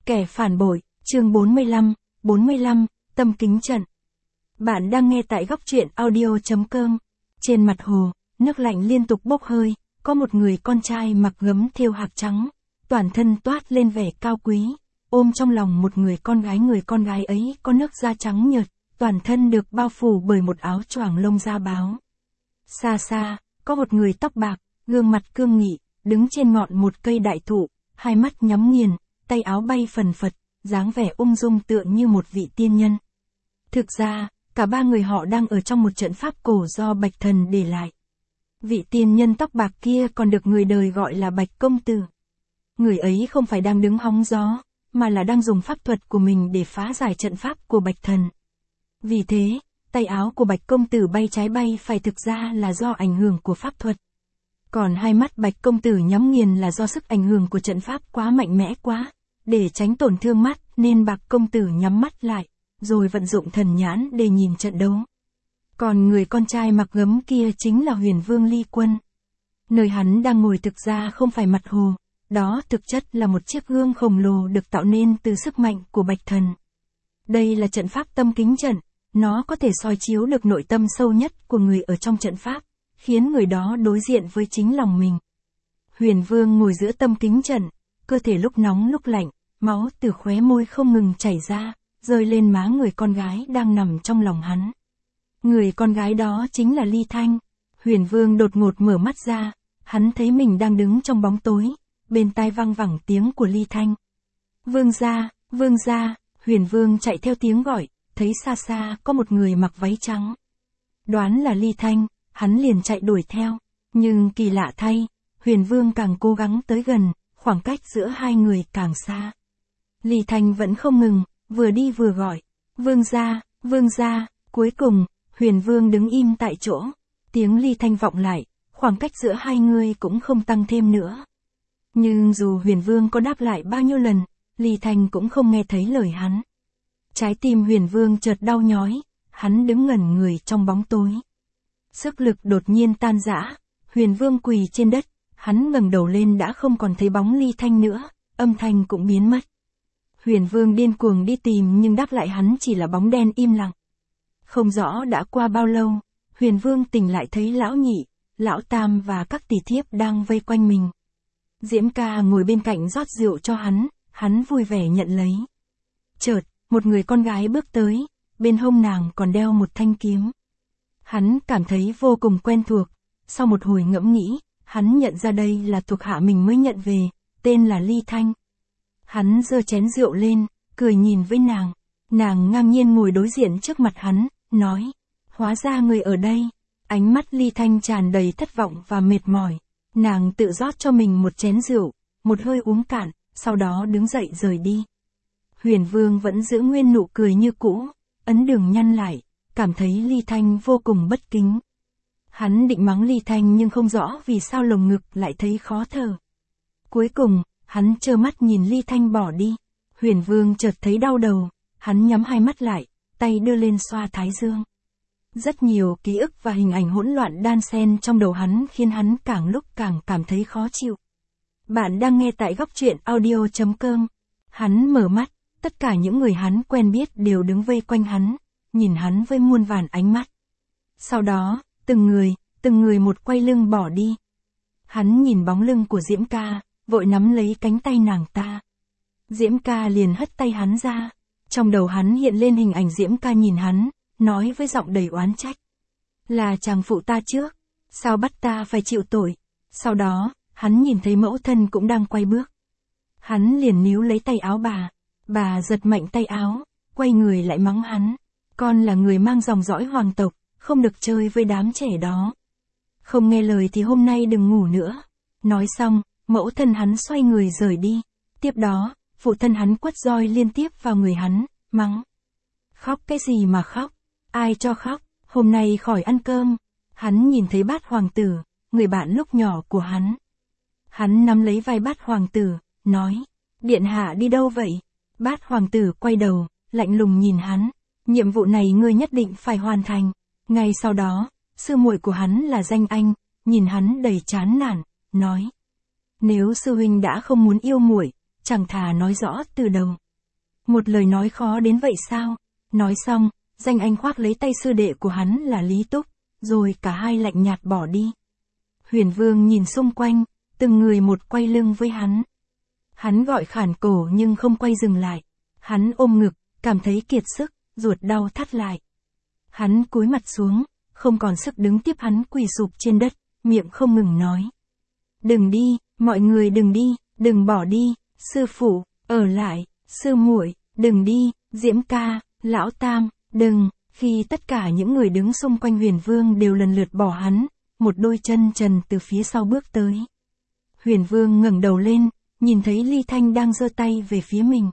Kẻ phản bội, chương 45, tâm kính trận. Bạn đang nghe tại góc truyện audio.com. Trên mặt hồ, nước lạnh liên tục bốc hơi, có một người con trai mặc gấm thêu hạc trắng, toàn thân toát lên vẻ cao quý, ôm trong lòng một người con gái ấy có nước da trắng nhợt, toàn thân được bao phủ bởi một áo choàng lông da báo. Xa xa, có một người tóc bạc, gương mặt cương nghị, đứng trên ngọn một cây đại thụ, hai mắt nhắm nghiền, tay áo bay phần phật, dáng vẻ ung dung tựa như một vị tiên nhân. Thực ra, cả ba người họ đang ở trong một trận pháp cổ do Bạch Thần để lại. Vị tiên nhân tóc bạc kia còn được người đời gọi là Bạch Công Tử. Người ấy không phải đang đứng hóng gió, mà là đang dùng pháp thuật của mình để phá giải trận pháp của Bạch Thần. Vì thế, tay áo của Bạch Công Tử bay trái bay phải thực ra là do ảnh hưởng của pháp thuật. Còn hai mắt Bạch Công Tử nhắm nghiền là do sức ảnh hưởng của trận pháp quá mạnh mẽ quá. Để tránh tổn thương mắt nên Bạch Công Tử nhắm mắt lại, rồi vận dụng thần nhãn để nhìn trận đấu. Còn người con trai mặc gấm kia chính là Huyền Vương Ly Quân. Nơi hắn đang ngồi thực ra không phải mặt hồ, đó thực chất là một chiếc gương khổng lồ được tạo nên từ sức mạnh của Bạch Thần. Đây là trận pháp tâm kính trận, nó có thể soi chiếu được nội tâm sâu nhất của người ở trong trận pháp, khiến người đó đối diện với chính lòng mình. Huyền Vương ngồi giữa tâm kính trận, cơ thể lúc nóng lúc lạnh, máu từ khóe môi không ngừng chảy ra, rơi lên má người con gái đang nằm trong lòng hắn. Người con gái đó chính là Ly Thanh. Huyền Vương đột ngột mở mắt ra, hắn thấy mình đang đứng trong bóng tối, bên tai vang vẳng tiếng của Ly Thanh. Vương gia, Huyền Vương chạy theo tiếng gọi, thấy xa xa có một người mặc váy trắng. Đoán là Ly Thanh, hắn liền chạy đuổi theo, nhưng kỳ lạ thay, Huyền Vương càng cố gắng tới gần, khoảng cách giữa hai người càng xa. Ly Thanh vẫn không ngừng, vừa đi vừa gọi, vương gia, cuối cùng, Huyền Vương đứng im tại chỗ, tiếng Ly Thanh vọng lại, khoảng cách giữa hai người cũng không tăng thêm nữa. Nhưng dù Huyền Vương có đáp lại bao nhiêu lần, Ly Thanh cũng không nghe thấy lời hắn. Trái tim Huyền Vương chợt đau nhói, hắn đứng ngẩn người trong bóng tối. Sức lực đột nhiên tan rã, Huyền Vương quỳ trên đất, hắn ngẩng đầu lên đã không còn thấy bóng Ly Thanh nữa, âm thanh cũng biến mất. Huyền Vương điên cuồng đi tìm nhưng đáp lại hắn chỉ là bóng đen im lặng. Không rõ đã qua bao lâu, Huyền Vương tỉnh lại thấy lão nhị, lão tam và các tỷ thiếp đang vây quanh mình. Diễm Ca ngồi bên cạnh rót rượu cho hắn vui vẻ nhận lấy. Chợt, một người con gái bước tới, bên hông nàng còn đeo một thanh kiếm. Hắn cảm thấy vô cùng quen thuộc, sau một hồi ngẫm nghĩ, hắn nhận ra đây là thuộc hạ mình mới nhận về, tên là Ly Thanh. Hắn giơ chén rượu lên, cười nhìn với nàng ngang nhiên ngồi đối diện trước mặt hắn, nói, hóa ra người ở đây. Ánh mắt Ly Thanh tràn đầy thất vọng và mệt mỏi, nàng tự rót cho mình một chén rượu, một hơi uống cạn, sau đó đứng dậy rời đi. Huyền Vương vẫn giữ nguyên nụ cười như cũ, ấn đường nhăn lại, cảm thấy Ly Thanh vô cùng bất kính. Hắn định mắng Ly Thanh nhưng không rõ vì sao lồng ngực lại thấy khó thở. Cuối cùng, hắn trơ mắt nhìn Ly Thanh bỏ đi. Huyền Vương chợt thấy đau đầu, hắn nhắm hai mắt lại, tay đưa lên xoa thái dương. Rất nhiều ký ức và hình ảnh hỗn loạn đan xen trong đầu hắn khiến hắn càng lúc càng cảm thấy khó chịu. Bạn đang nghe tại góc truyện audio.com. Hắn mở mắt, tất cả những người hắn quen biết đều đứng vây quanh hắn, nhìn hắn với muôn vàn ánh mắt. Sau đó, từng người một quay lưng bỏ đi. Hắn nhìn bóng lưng của Diễm Ca, vội nắm lấy cánh tay nàng ta. Diễm Ca liền hất tay hắn ra. Trong đầu hắn hiện lên hình ảnh Diễm Ca nhìn hắn, nói với giọng đầy oán trách. Là chàng phụ ta trước, sao bắt ta phải chịu tội. Sau đó, hắn nhìn thấy mẫu thân cũng đang quay bước. Hắn liền níu lấy tay áo bà giật mạnh tay áo, quay người lại mắng hắn. Con là người mang dòng dõi hoàng tộc, không được chơi với đám trẻ đó. Không nghe lời thì hôm nay đừng ngủ nữa. Nói xong, mẫu thân hắn xoay người rời đi. Tiếp đó, phụ thân hắn quất roi liên tiếp vào người hắn, mắng. Khóc cái gì mà khóc? Ai cho khóc? Hôm nay khỏi ăn cơm. Hắn nhìn thấy Bát Hoàng tử, người bạn lúc nhỏ của hắn. Hắn nắm lấy vai Bát Hoàng tử, nói. Điện hạ đi đâu vậy? Bát Hoàng tử quay đầu, lạnh lùng nhìn hắn. Nhiệm vụ này ngươi nhất định phải hoàn thành. Ngay sau đó, sư muội của hắn là Danh Anh, nhìn hắn đầy chán nản, nói. Nếu sư huynh đã không muốn yêu muội, chẳng thà nói rõ từ đầu. Một lời nói khó đến vậy sao? Nói xong, Danh Anh khoác lấy tay sư đệ của hắn là Lý Túc, rồi cả hai lạnh nhạt bỏ đi. Huyền Vương nhìn xung quanh, từng người một quay lưng với hắn. Hắn gọi khản cổ nhưng không quay dừng lại. Hắn ôm ngực, cảm thấy kiệt sức, ruột đau thắt lại. Hắn cúi mặt xuống, không còn sức đứng tiếp, hắn quỳ sụp trên đất, miệng không ngừng nói. Đừng đi, mọi người đừng đi, đừng bỏ đi, sư phụ, ở lại, sư muội, đừng đi, Diễm ca, lão tam, đừng. Khi tất cả những người đứng xung quanh Huyền Vương đều lần lượt bỏ hắn, một đôi chân trần từ phía sau bước tới. Huyền Vương ngẩng đầu lên, nhìn thấy Ly Thanh đang giơ tay về phía mình.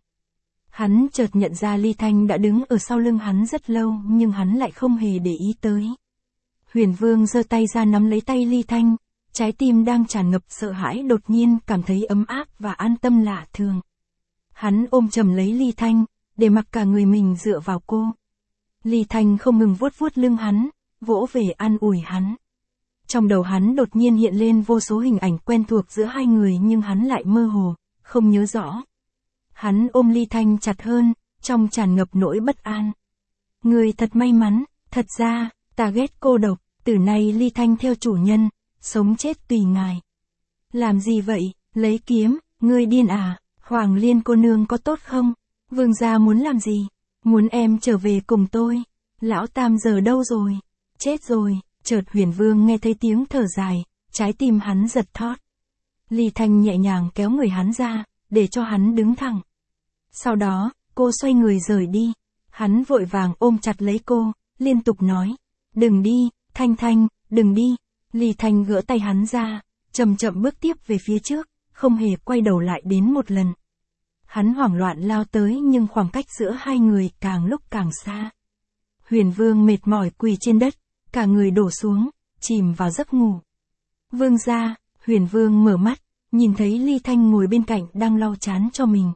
Hắn chợt nhận ra Ly Thanh đã đứng ở sau lưng hắn rất lâu nhưng hắn lại không hề để ý tới. Huyền Vương giơ tay ra nắm lấy tay Ly Thanh, trái tim đang tràn ngập sợ hãi đột nhiên cảm thấy ấm áp và an tâm lạ thường. Hắn ôm chầm lấy Ly Thanh, để mặc cả người mình dựa vào cô. Ly Thanh không ngừng vuốt vuốt lưng hắn, vỗ về an ủi hắn. Trong đầu hắn đột nhiên hiện lên vô số hình ảnh quen thuộc giữa hai người nhưng hắn lại mơ hồ, không nhớ rõ. Hắn ôm Ly Thanh chặt hơn, trong tràn ngập nỗi bất an. Người thật may mắn, thật ra, ta ghét cô độc, từ nay Ly Thanh theo chủ nhân, sống chết tùy ngài. Làm gì vậy, lấy kiếm, ngươi điên à, Hoàng Liên cô nương có tốt không? Vương gia muốn làm gì? Muốn em trở về cùng tôi. Lão tam giờ đâu rồi? Chết rồi. Chợt Huyền Vương nghe thấy tiếng thở dài, trái tim hắn giật thót. Ly Thanh nhẹ nhàng kéo người hắn ra, để cho hắn đứng thẳng. Sau đó, cô xoay người rời đi. Hắn vội vàng ôm chặt lấy cô, liên tục nói. Đừng đi, Thanh Thanh, đừng đi. Ly Thanh gỡ tay hắn ra, chậm chậm bước tiếp về phía trước, không hề quay đầu lại đến một lần. Hắn hoảng loạn lao tới nhưng khoảng cách giữa hai người càng lúc càng xa. Huyền Vương mệt mỏi quỳ trên đất, cả người đổ xuống, chìm vào giấc ngủ. Vương gia, Huyền Vương mở mắt, nhìn thấy Ly Thanh ngồi bên cạnh đang lau trán cho mình.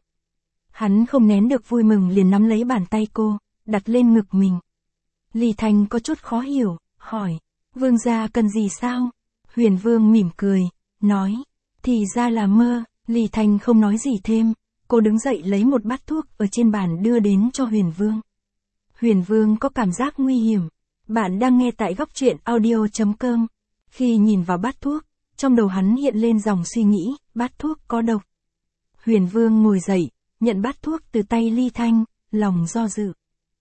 Hắn không nén được vui mừng liền nắm lấy bàn tay cô, đặt lên ngực mình. Ly Thanh có chút khó hiểu, hỏi, Vương gia cần gì sao? Huyền Vương mỉm cười, nói, thì ra là mơ. Ly Thanh không nói gì thêm, cô đứng dậy lấy một bát thuốc ở trên bàn đưa đến cho Huyền Vương. Huyền Vương có cảm giác nguy hiểm. Bạn đang nghe tại góc truyện audio.com. Khi nhìn vào bát thuốc, trong đầu hắn hiện lên dòng suy nghĩ, bát thuốc có độc. Huyền Vương ngồi dậy, nhận bát thuốc từ tay Ly Thanh, lòng do dự.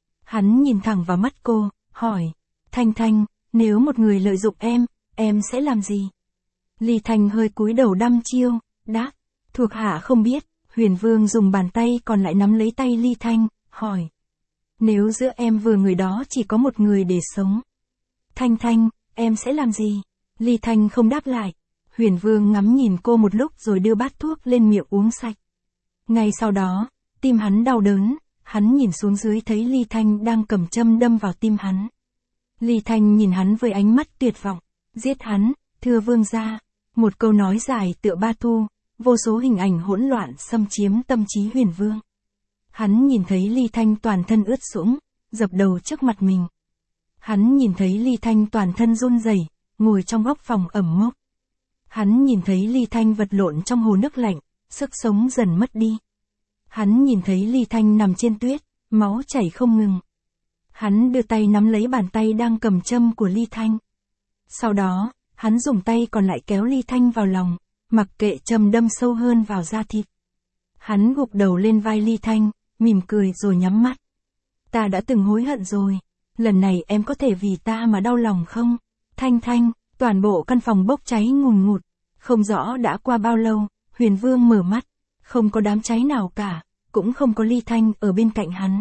Hắn nhìn thẳng vào mắt cô, hỏi, Thanh Thanh, nếu một người lợi dụng em sẽ làm gì? Ly Thanh hơi cúi đầu đăm chiêu, đáp, thuộc hạ không biết. Huyền Vương dùng bàn tay còn lại nắm lấy tay Ly Thanh, hỏi. Nếu giữa em vừa người đó chỉ có một người để sống. Thanh Thanh, em sẽ làm gì? Ly Thanh không đáp lại. Huyền Vương ngắm nhìn cô một lúc rồi đưa bát thuốc lên miệng uống sạch. Ngay sau đó, tim hắn đau đớn, hắn nhìn xuống dưới thấy Ly Thanh đang cầm châm đâm vào tim hắn. Ly Thanh nhìn hắn với ánh mắt tuyệt vọng. Giết hắn, thưa vương gia. Một câu nói dài tựa ba thu, vô số hình ảnh hỗn loạn xâm chiếm tâm trí Huyền Vương. Hắn nhìn thấy Ly Thanh toàn thân ướt sũng, dập đầu trước mặt mình. Hắn nhìn thấy Ly Thanh toàn thân run rẩy, ngồi trong góc phòng ẩm mốc. Hắn nhìn thấy Ly Thanh vật lộn trong hồ nước lạnh, sức sống dần mất đi. Hắn nhìn thấy Ly Thanh nằm trên tuyết, máu chảy không ngừng. Hắn đưa tay nắm lấy bàn tay đang cầm châm của Ly Thanh. Sau đó, hắn dùng tay còn lại kéo Ly Thanh vào lòng, mặc kệ châm đâm sâu hơn vào da thịt. Hắn gục đầu lên vai Ly Thanh, mỉm cười rồi nhắm mắt. Ta đã từng hối hận rồi, lần này em có thể vì ta mà đau lòng không? Thanh Thanh, toàn bộ căn phòng bốc cháy ngùn ngụt, không rõ đã qua bao lâu, Huyền Vương mở mắt, không có đám cháy nào cả, cũng không có Ly Thanh ở bên cạnh hắn.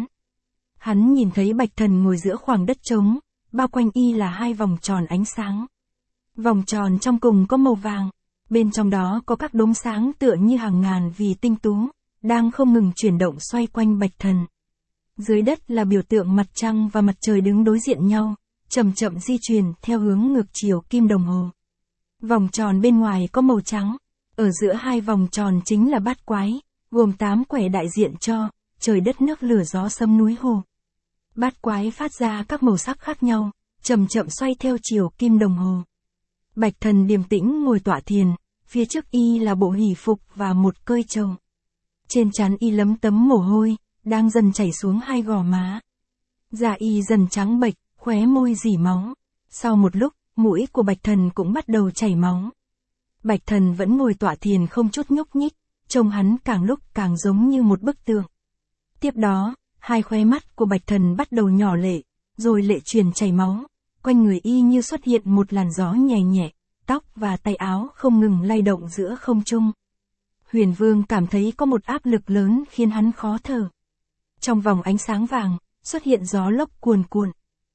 Hắn nhìn thấy Bạch Thần ngồi giữa khoảng đất trống, bao quanh y là hai vòng tròn ánh sáng. Vòng tròn trong cùng có màu vàng, bên trong đó có các đốm sáng tựa như hàng ngàn vì tinh tú, đang không ngừng chuyển động xoay quanh Bạch Thần. Dưới đất là biểu tượng mặt trăng và mặt trời đứng đối diện nhau, chậm chậm di chuyển theo hướng ngược chiều kim đồng hồ. Vòng tròn bên ngoài có màu trắng, ở giữa hai vòng tròn chính là bát quái, gồm 8 quẻ đại diện cho trời đất nước lửa gió sông núi hồ. Bát quái phát ra các màu sắc khác nhau, chậm chậm xoay theo chiều kim đồng hồ. Bạch Thần điềm tĩnh ngồi tọa thiền, phía trước y là bộ hỷ phục và một cơi trầu. Trên trán y lấm tấm mồ hôi, đang dần chảy xuống hai gò má. Da y dần trắng bệch, khóe môi rỉ máu. Sau một lúc, mũi của Bạch Thần cũng bắt đầu chảy máu. Bạch Thần vẫn ngồi tọa thiền không chút nhúc nhích, trông hắn càng lúc càng giống như một bức tượng. Tiếp đó, hai khóe mắt của Bạch Thần bắt đầu nhỏ lệ, rồi lệ truyền chảy máu. Quanh người y như xuất hiện một làn gió nhẹ nhẹ, tóc và tay áo không ngừng lay động giữa không trung. Huyền Vương cảm thấy có một áp lực lớn khiến hắn khó thở. Trong vòng ánh sáng vàng, xuất hiện gió lốc cuồn cuộn.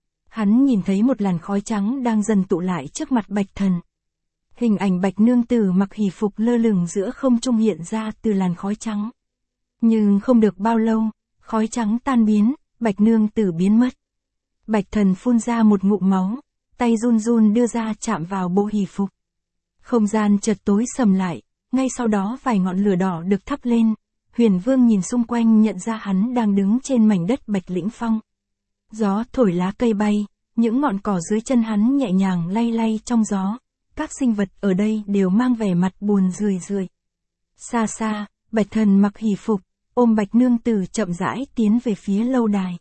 Hắn nhìn thấy một làn khói trắng đang dần tụ lại trước mặt Bạch Thần. Hình ảnh Bạch Nương Tử mặc hỷ phục lơ lửng giữa không trung hiện ra từ làn khói trắng. Nhưng không được bao lâu, khói trắng tan biến, Bạch Nương Tử biến mất. Bạch Thần phun ra một ngụm máu, tay run run đưa ra chạm vào bộ hỷ phục. Không gian chợt tối sầm lại, ngay sau đó vài ngọn lửa đỏ được thắp lên. Huyền Vương nhìn xung quanh nhận ra hắn đang đứng trên mảnh đất Bạch Lĩnh Phong. Gió thổi lá cây bay, những ngọn cỏ dưới chân hắn nhẹ nhàng lay lay trong gió. Các sinh vật ở đây đều mang vẻ mặt buồn rười rượi. Xa xa, Bạch Thần mặc hỷ phục, ôm Bạch Nương Tử chậm rãi tiến về phía lâu đài.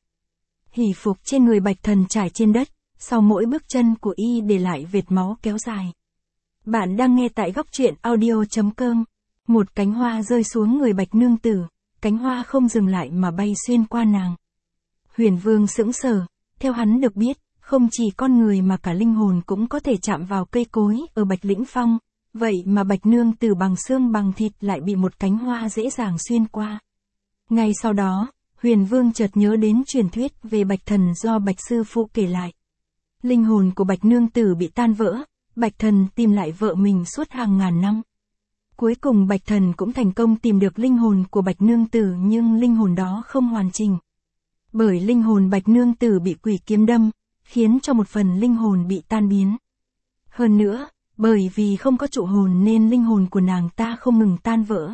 Hỷ phục trên người Bạch Thần trải trên đất, sau mỗi bước chân của y để lại vệt máu kéo dài. Bạn đang nghe tại góc truyện audio.com. Một cánh hoa rơi xuống người Bạch Nương Tử, cánh hoa không dừng lại mà bay xuyên qua nàng. Huyền Vương sững sờ, theo hắn được biết, không chỉ con người mà cả linh hồn cũng có thể chạm vào cây cối ở Bạch Lĩnh Phong, vậy mà Bạch Nương Tử bằng xương bằng thịt lại bị một cánh hoa dễ dàng xuyên qua. Ngay sau đó, Huyền Vương chợt nhớ đến truyền thuyết về Bạch Thần do Bạch Sư Phụ kể lại. Linh hồn của Bạch Nương Tử bị tan vỡ, Bạch Thần tìm lại vợ mình suốt hàng ngàn năm. Cuối cùng Bạch Thần cũng thành công tìm được linh hồn của Bạch Nương Tử, nhưng linh hồn đó không hoàn chỉnh. Bởi linh hồn Bạch Nương Tử bị quỷ kiếm đâm, khiến cho một phần linh hồn bị tan biến. Hơn nữa, bởi vì không có trụ hồn nên linh hồn của nàng ta không ngừng tan vỡ.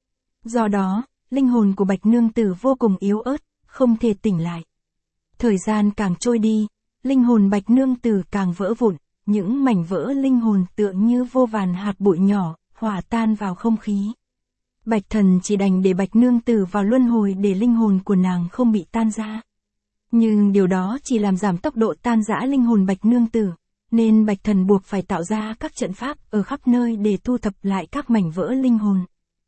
Do đó, linh hồn của Bạch Nương Tử vô cùng yếu ớt, không thể tỉnh lại. Thời gian càng trôi đi, linh hồn Bạch Nương Tử càng vỡ vụn, những mảnh vỡ linh hồn tựa như vô vàn hạt bụi nhỏ, hòa tan vào không khí. Bạch Thần chỉ đành để Bạch Nương Tử vào luân hồi để linh hồn của nàng không bị tan ra. Nhưng điều đó chỉ làm giảm tốc độ tan rã linh hồn Bạch Nương Tử, nên Bạch Thần buộc phải tạo ra các trận pháp ở khắp nơi để thu thập lại các mảnh vỡ linh hồn.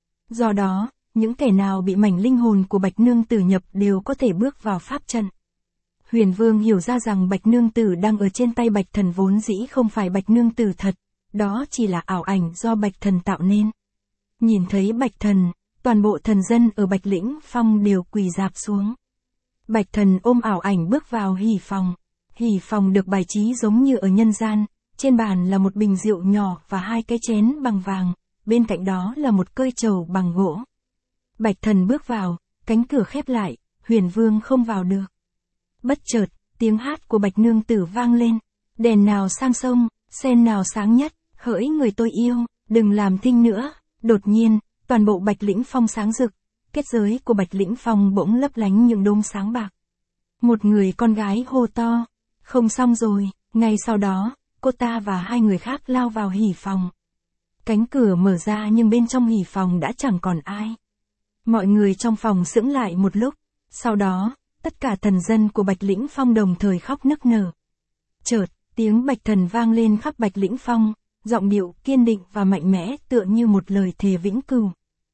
Do đó, những kẻ nào bị mảnh linh hồn của Bạch Nương Tử nhập đều có thể bước vào pháp trận. Huyền Vương hiểu ra rằng Bạch Nương Tử đang ở trên tay Bạch Thần vốn dĩ không phải Bạch Nương Tử thật, đó chỉ là ảo ảnh do Bạch Thần tạo nên. Nhìn thấy Bạch Thần, toàn bộ thần dân ở Bạch Lĩnh Phong đều quỳ rạp xuống. Bạch Thần ôm ảo ảnh bước vào hỷ phòng. Hỷ phòng được bài trí giống như ở nhân gian, trên bàn là một bình rượu nhỏ và hai cái chén bằng vàng, bên cạnh đó là một cơi trầu bằng gỗ. Bạch Thần bước vào, cánh cửa khép lại, Huyền Vương không vào được. Bất chợt, tiếng hát của Bạch Nương Tử vang lên. Đèn nào sang sông, sen nào sáng nhất, hỡi người tôi yêu, đừng làm thinh nữa. Đột nhiên, toàn bộ Bạch Lĩnh Phong sáng rực, kết giới của Bạch Lĩnh Phong bỗng lấp lánh những đốm sáng bạc. Một người con gái hô to, không xong rồi, ngay sau đó, cô ta và hai người khác lao vào hỷ phòng. Cánh cửa mở ra nhưng bên trong hỷ phòng đã chẳng còn ai. Mọi người trong phòng sững lại một lúc, sau đó, tất cả thần dân của Bạch Lĩnh Phong đồng thời khóc nức nở. Chợt, tiếng Bạch Thần vang lên khắp Bạch Lĩnh Phong, giọng điệu kiên định và mạnh mẽ tựa như một lời thề vĩnh cửu.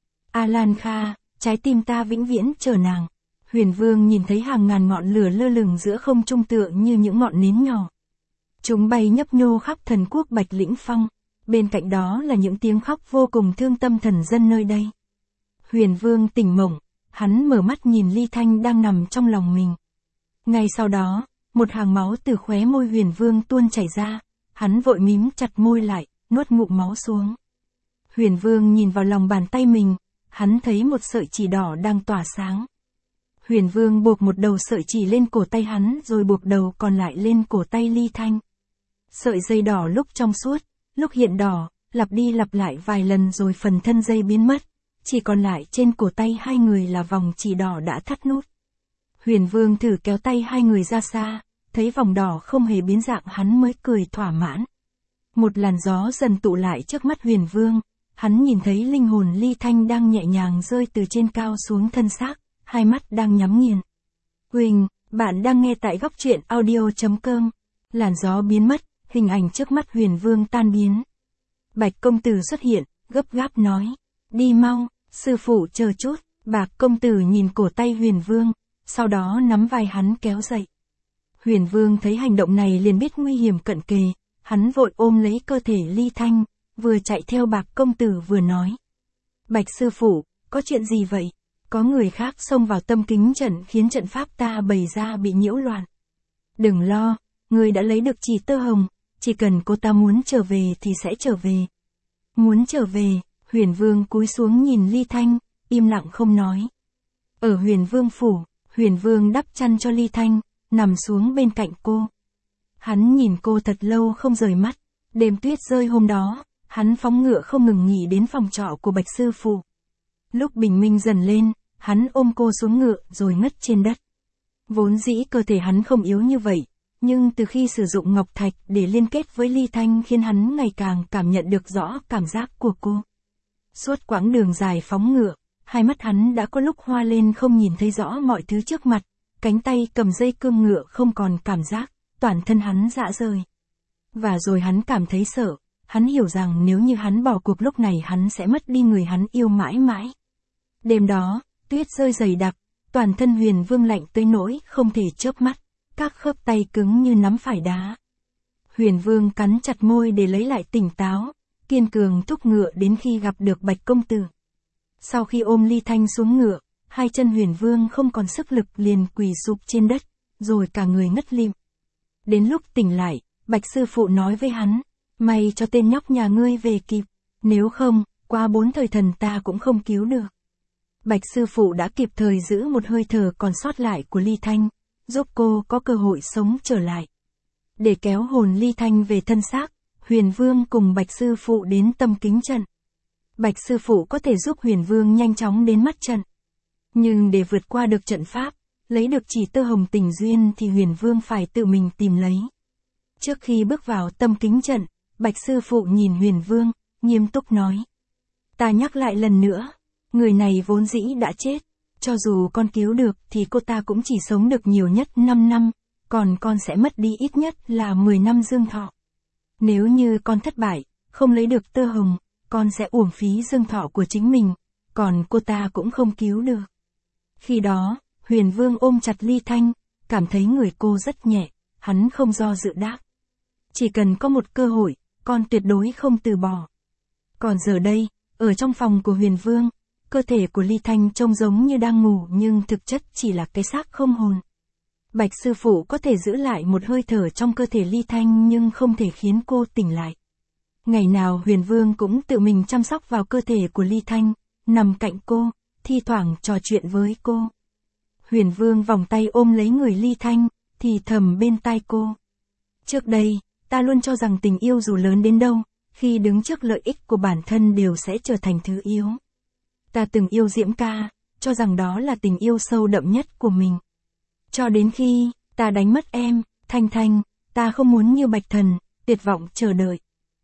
A Lan Kha, trái tim ta vĩnh viễn chờ nàng. Huyền Vương nhìn thấy hàng ngàn ngọn lửa lơ lửng giữa không trung tựa như những ngọn nến nhỏ. Chúng bay nhấp nhô khắp thần quốc Bạch Lĩnh Phong, bên cạnh đó là những tiếng khóc vô cùng thương tâm thần dân nơi đây. Huyền Vương tỉnh mộng, hắn mở mắt nhìn Ly Thanh đang nằm trong lòng mình. Ngay sau đó, một hàng máu từ khóe môi Huyền Vương tuôn chảy ra, hắn vội mím chặt môi lại, nuốt ngụm máu xuống. Huyền Vương nhìn vào lòng bàn tay mình, hắn thấy một sợi chỉ đỏ đang tỏa sáng. Huyền Vương buộc một đầu sợi chỉ lên cổ tay hắn rồi buộc đầu còn lại lên cổ tay Ly Thanh. Sợi dây đỏ lúc trong suốt, lúc hiện đỏ, lặp đi lặp lại vài lần rồi phần thân dây biến mất, chỉ còn lại trên cổ tay hai người là vòng chỉ đỏ đã thắt nút. Huyền Vương thử kéo tay hai người ra xa, thấy vòng đỏ không hề biến dạng hắn mới cười thỏa mãn. Một làn gió dần tụ lại trước mắt Huyền Vương, hắn nhìn thấy linh hồn Ly Thanh đang nhẹ nhàng rơi từ trên cao xuống thân xác, hai mắt đang nhắm nghiền. Huỳnh, bạn đang nghe tại góc truyện audio.com. Làn gió biến mất, hình ảnh trước mắt Huyền Vương tan biến. Bạch công tử xuất hiện, gấp gáp nói. Đi mau, sư phụ chờ chút. Bạc công tử nhìn cổ tay Huyền Vương, sau đó nắm vai hắn kéo dậy. Huyền Vương thấy hành động này liền biết nguy hiểm cận kề, hắn vội ôm lấy cơ thể Ly Thanh, vừa chạy theo Bạc công tử vừa nói. Bạch sư phụ, có chuyện gì vậy? Có người khác xông vào tâm kính trận khiến trận pháp ta bày ra bị nhiễu loạn. Đừng lo, người đã lấy được chỉ tơ hồng, chỉ cần cô ta muốn trở về thì sẽ trở về. Muốn trở về, Huyền Vương cúi xuống nhìn Ly Thanh, im lặng không nói. Ở Huyền Vương phủ, Huyền Vương đắp chăn cho Ly Thanh, nằm xuống bên cạnh cô. Hắn nhìn cô thật lâu không rời mắt. Đêm tuyết rơi hôm đó, hắn phóng ngựa không ngừng nghỉ đến phòng trọ của Bạch sư phụ. Lúc bình minh dần lên, hắn ôm cô xuống ngựa rồi ngất trên đất. Vốn dĩ cơ thể hắn không yếu như vậy, nhưng từ khi sử dụng ngọc thạch để liên kết với Ly Thanh khiến hắn ngày càng cảm nhận được rõ cảm giác của cô. Suốt quãng đường dài phóng ngựa, hai mắt hắn đã có lúc hoa lên không nhìn thấy rõ mọi thứ trước mặt, cánh tay cầm dây cương ngựa không còn cảm giác, toàn thân hắn rã rời. Và rồi hắn cảm thấy sợ, hắn hiểu rằng nếu như hắn bỏ cuộc lúc này hắn sẽ mất đi người hắn yêu mãi mãi. Đêm đó, tuyết rơi dày đặc, toàn thân Huyền Vương lạnh tới nỗi không thể chớp mắt, các khớp tay cứng như nắm phải đá. Huyền Vương cắn chặt môi để lấy lại tỉnh táo, kiên cường thúc ngựa đến khi gặp được Bạch công tử. Sau khi ôm Ly Thanh xuống ngựa, hai chân Huyền Vương không còn sức lực liền quỳ sụp trên đất, rồi cả người ngất lịm. Đến lúc tỉnh lại, Bạch sư phụ nói với hắn, may cho tên nhóc nhà ngươi về kịp, nếu không, qua 4 thời thần ta cũng không cứu được. Bạch sư phụ đã kịp thời giữ một hơi thở còn sót lại của Ly Thanh, giúp cô có cơ hội sống trở lại. Để kéo hồn Ly Thanh về thân xác, Huyền Vương cùng Bạch sư phụ đến tâm kính trận. Bạch sư phụ có thể giúp Huyền Vương nhanh chóng đến mắt trận. Nhưng để vượt qua được trận pháp, lấy được chỉ tơ hồng tình duyên thì Huyền Vương phải tự mình tìm lấy. Trước khi bước vào tâm kính trận, Bạch sư phụ nhìn Huyền Vương, nghiêm túc nói. Ta nhắc lại lần nữa, người này vốn dĩ đã chết. Cho dù con cứu được thì cô ta cũng chỉ sống được nhiều nhất 5 năm, còn con sẽ mất đi ít nhất là 10 năm dương thọ. Nếu như con thất bại, không lấy được tơ hồng, con sẽ uổng phí dương thọ của chính mình, còn cô ta cũng không cứu được. Khi đó, Huyền Vương ôm chặt Ly Thanh, cảm thấy người cô rất nhẹ, hắn không do dự đáp. Chỉ cần có một cơ hội, con tuyệt đối không từ bỏ. Còn giờ đây, ở trong phòng của Huyền Vương, cơ thể của Ly Thanh trông giống như đang ngủ nhưng thực chất chỉ là cái xác không hồn. Bạch sư phụ có thể giữ lại một hơi thở trong cơ thể Ly Thanh nhưng không thể khiến cô tỉnh lại. Ngày nào Huyền Vương cũng tự mình chăm sóc vào cơ thể của Ly Thanh, nằm cạnh cô, thi thoảng trò chuyện với cô. Huyền Vương vòng tay ôm lấy người Ly Thanh, thì thầm bên tai cô. Trước đây, ta luôn cho rằng tình yêu dù lớn đến đâu, khi đứng trước lợi ích của bản thân đều sẽ trở thành thứ yếu. Ta từng yêu Diễm ca, cho rằng đó là tình yêu sâu đậm nhất của mình. Cho đến khi, ta đánh mất em, Thanh Thanh, ta không muốn như Bạch Thần, tuyệt vọng chờ đợi.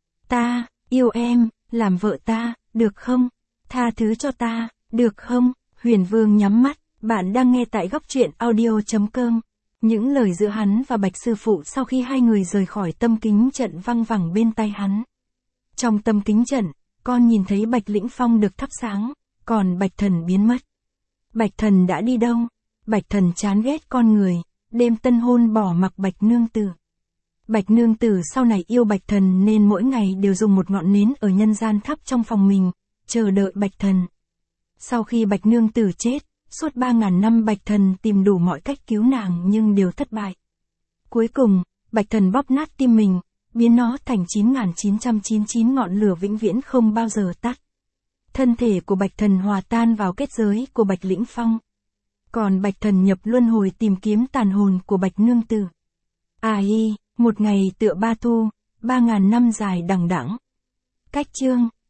Ta, yêu em, làm vợ ta, được không? Tha thứ cho ta, được không? Huyền Vương nhắm mắt, bạn đang nghe tại góc truyện audio.com. Những lời giữa hắn và Bạch sư phụ sau khi hai người rời khỏi tâm kính trận văng vẳng bên tai hắn. Trong tâm kính trận, con nhìn thấy Bạch Lĩnh Phong được thắp sáng, còn Bạch Thần biến mất. Bạch Thần đã đi đâu? Bạch Thần chán ghét con người, đêm tân hôn bỏ mặc Bạch nương tử. Bạch nương tử sau này yêu Bạch Thần nên mỗi ngày đều dùng một ngọn nến ở nhân gian thắp trong phòng mình, chờ đợi Bạch Thần. Sau khi Bạch nương tử chết, suốt 3.000 năm Bạch Thần tìm đủ mọi cách cứu nàng nhưng đều thất bại. Cuối cùng, Bạch Thần bóp nát tim mình, biến nó thành 9.999 ngọn lửa vĩnh viễn không bao giờ tắt. Thân thể của Bạch Thần hòa tan vào kết giới của Bạch Lĩnh Phong. Còn Bạch Thần nhập luân hồi tìm kiếm tàn hồn của Bạch nương tử. Một ngày tựa ba thu, 3.000 năm dài đằng đẵng. Cách chương